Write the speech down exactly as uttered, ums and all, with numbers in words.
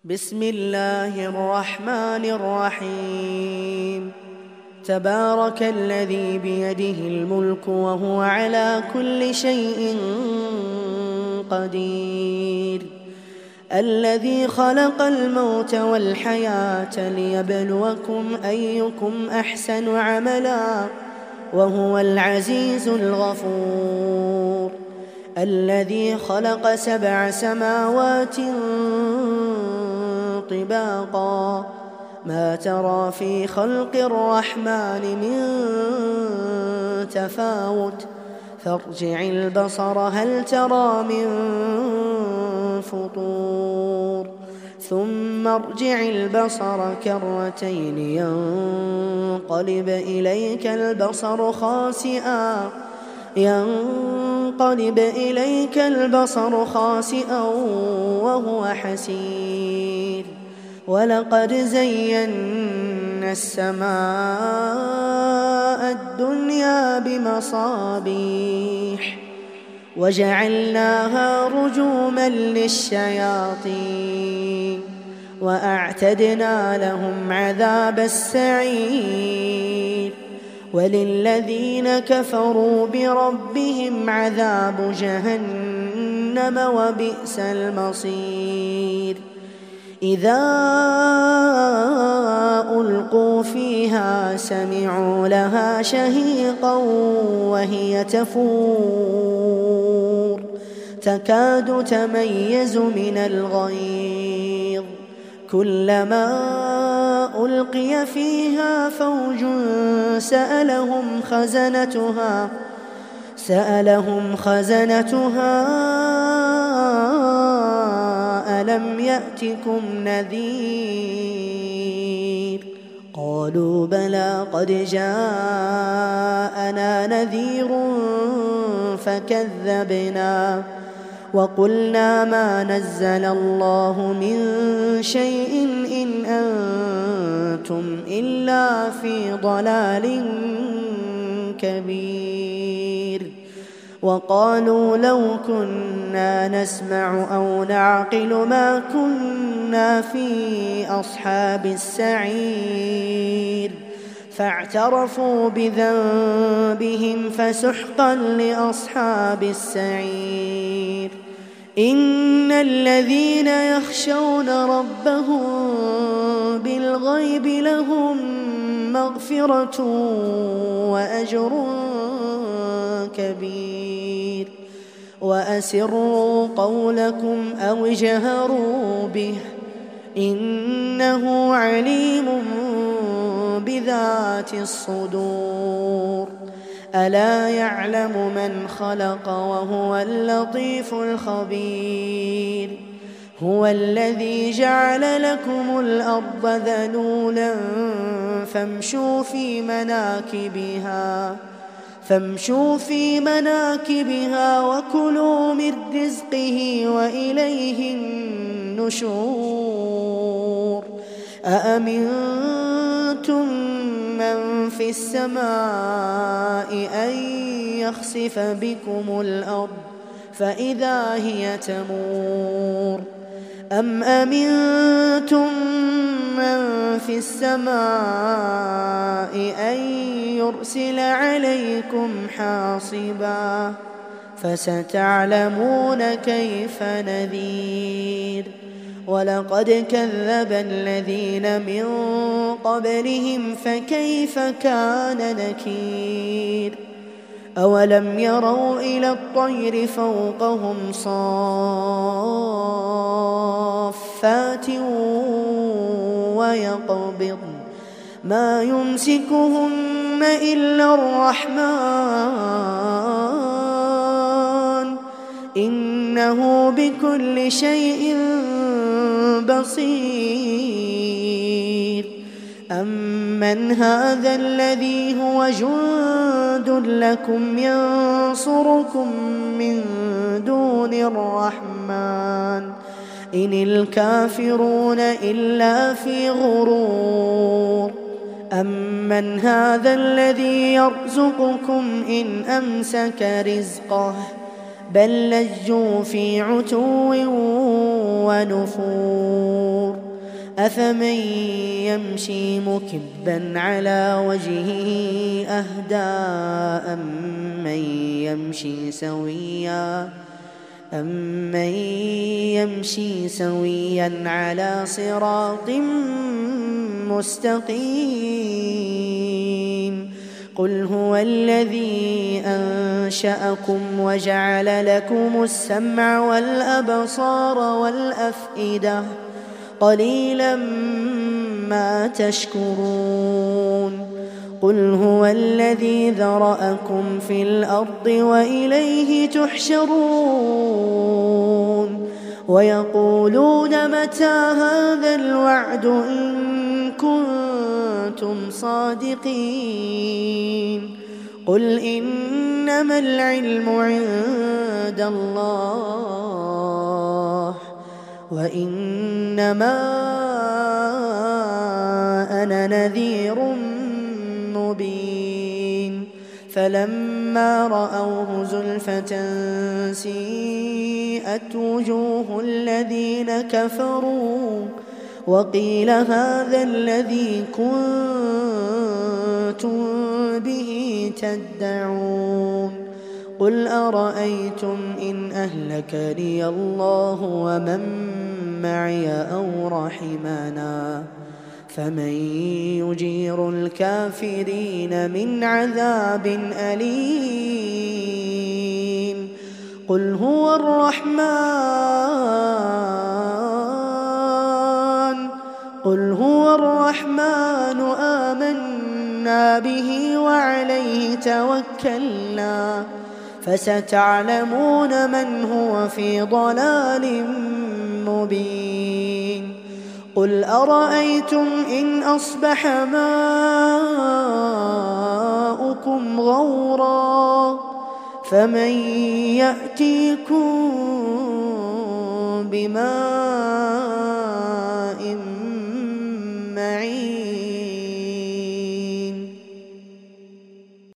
بسم الله الرحمن الرحيم. تبارك الذي بيده الملك وهو على كل شيء قدير، الذي خلق الموت والحياة ليبلوكم أيكم أحسن عملا وهو العزيز الغفور، الذي خلق سبع سماوات طباقا ما ترى في خلق الرحمن من تفاوت فارجع البصر هل ترى من فطور ثم ارجع البصر كرتين ينقلب إليك البصر خاسئا ينقلب إليك البصر خاسئا وهو حسير، ولقد زينا السماء الدنيا بمصابيح وجعلناها رجوما للشياطين وأعتدنا لهم عذاب السعير، وللذين كفروا بربهم عذاب جهنم وبئس المصير. إذا ألقوا فيها سمعوا لها شهيقا وهي تفور تكاد تميز من الغيظ، كلما ألقي فيها فوج سألهم خزنتها سألهم خزنتها ألم يأتكم نذير؟ قالوا بلى قد جاءنا نذير فكذبنا وقلنا ما نزل الله من شيء إن أنتم إلا في ضلال كبير. وقالوا لو كنا نسمع أو نعقل ما كنا في أصحاب السعير، فاعترفوا بذنبهم فسحقا لأصحاب السعير. إن الذين يخشون ربهم بالغيب لهم مغفرة وأجر كبير. وأسروا قولكم أو اجهروا به إنه عليم بذات الصدور. ألا يعلم من خلق وهو اللطيف الخبير. هو الذي جعل لكم الأرض ذلولا فامشوا في مناكبها فامشوا في مناكبها وكلوا من رزقه وإليه النشور. أأمنتم من في السماء أن يخسف بكم الأرض فإذا هي تمور، أم أمنتم من في السماء أن يرسل عليكم حاصبا فستعلمون كيف نذير. ولقد كذب الذين من قبلهم فكيف كان نكير. أولم يروا إلى الطير فوقهم صافات ويقبضن ما يمسكهن إلا الرحمن إنه بكل شيء بصير. أمن هذا الذي هو جند لكم ينصركم من دون الرحمن إن الكافرون إلا في غرور. أمن هذا الذي يرزقكم إن أمسك رزقه بل لجوا في عتو ونفور أفمن يمشي مكبا على وجهه أهدى أمن يمشي سويا أمن يمشي سويا على صراط مستقيم قل هو الذي أنشأكم وجعل لكم السمع والأبصار والأفئدة قليلا ما تشكرون قل هو الذي ذرأكم في الأرض وإليه تحشرون ويقولون متى هذا الوعد إن كنتم صادقين قل إنما العلم عند الله وإنما أنا نذير مبين فلما رأوه زلفة سيئت وجوه الذين كفروا وقيل هذا الذي كنتم به تدعون قل أرأيتم إن أهلكني الله ومن معي أو رحمنا فمن يجير الكافرين من عذاب أليم قل هو الرحمن قل هو الرحمن آمنا به وعليه توكلنا فستعلمون من هو في ضلال مبين قل أرأيتم إن أصبح ماؤكم غورا فمن يأتيكم بماء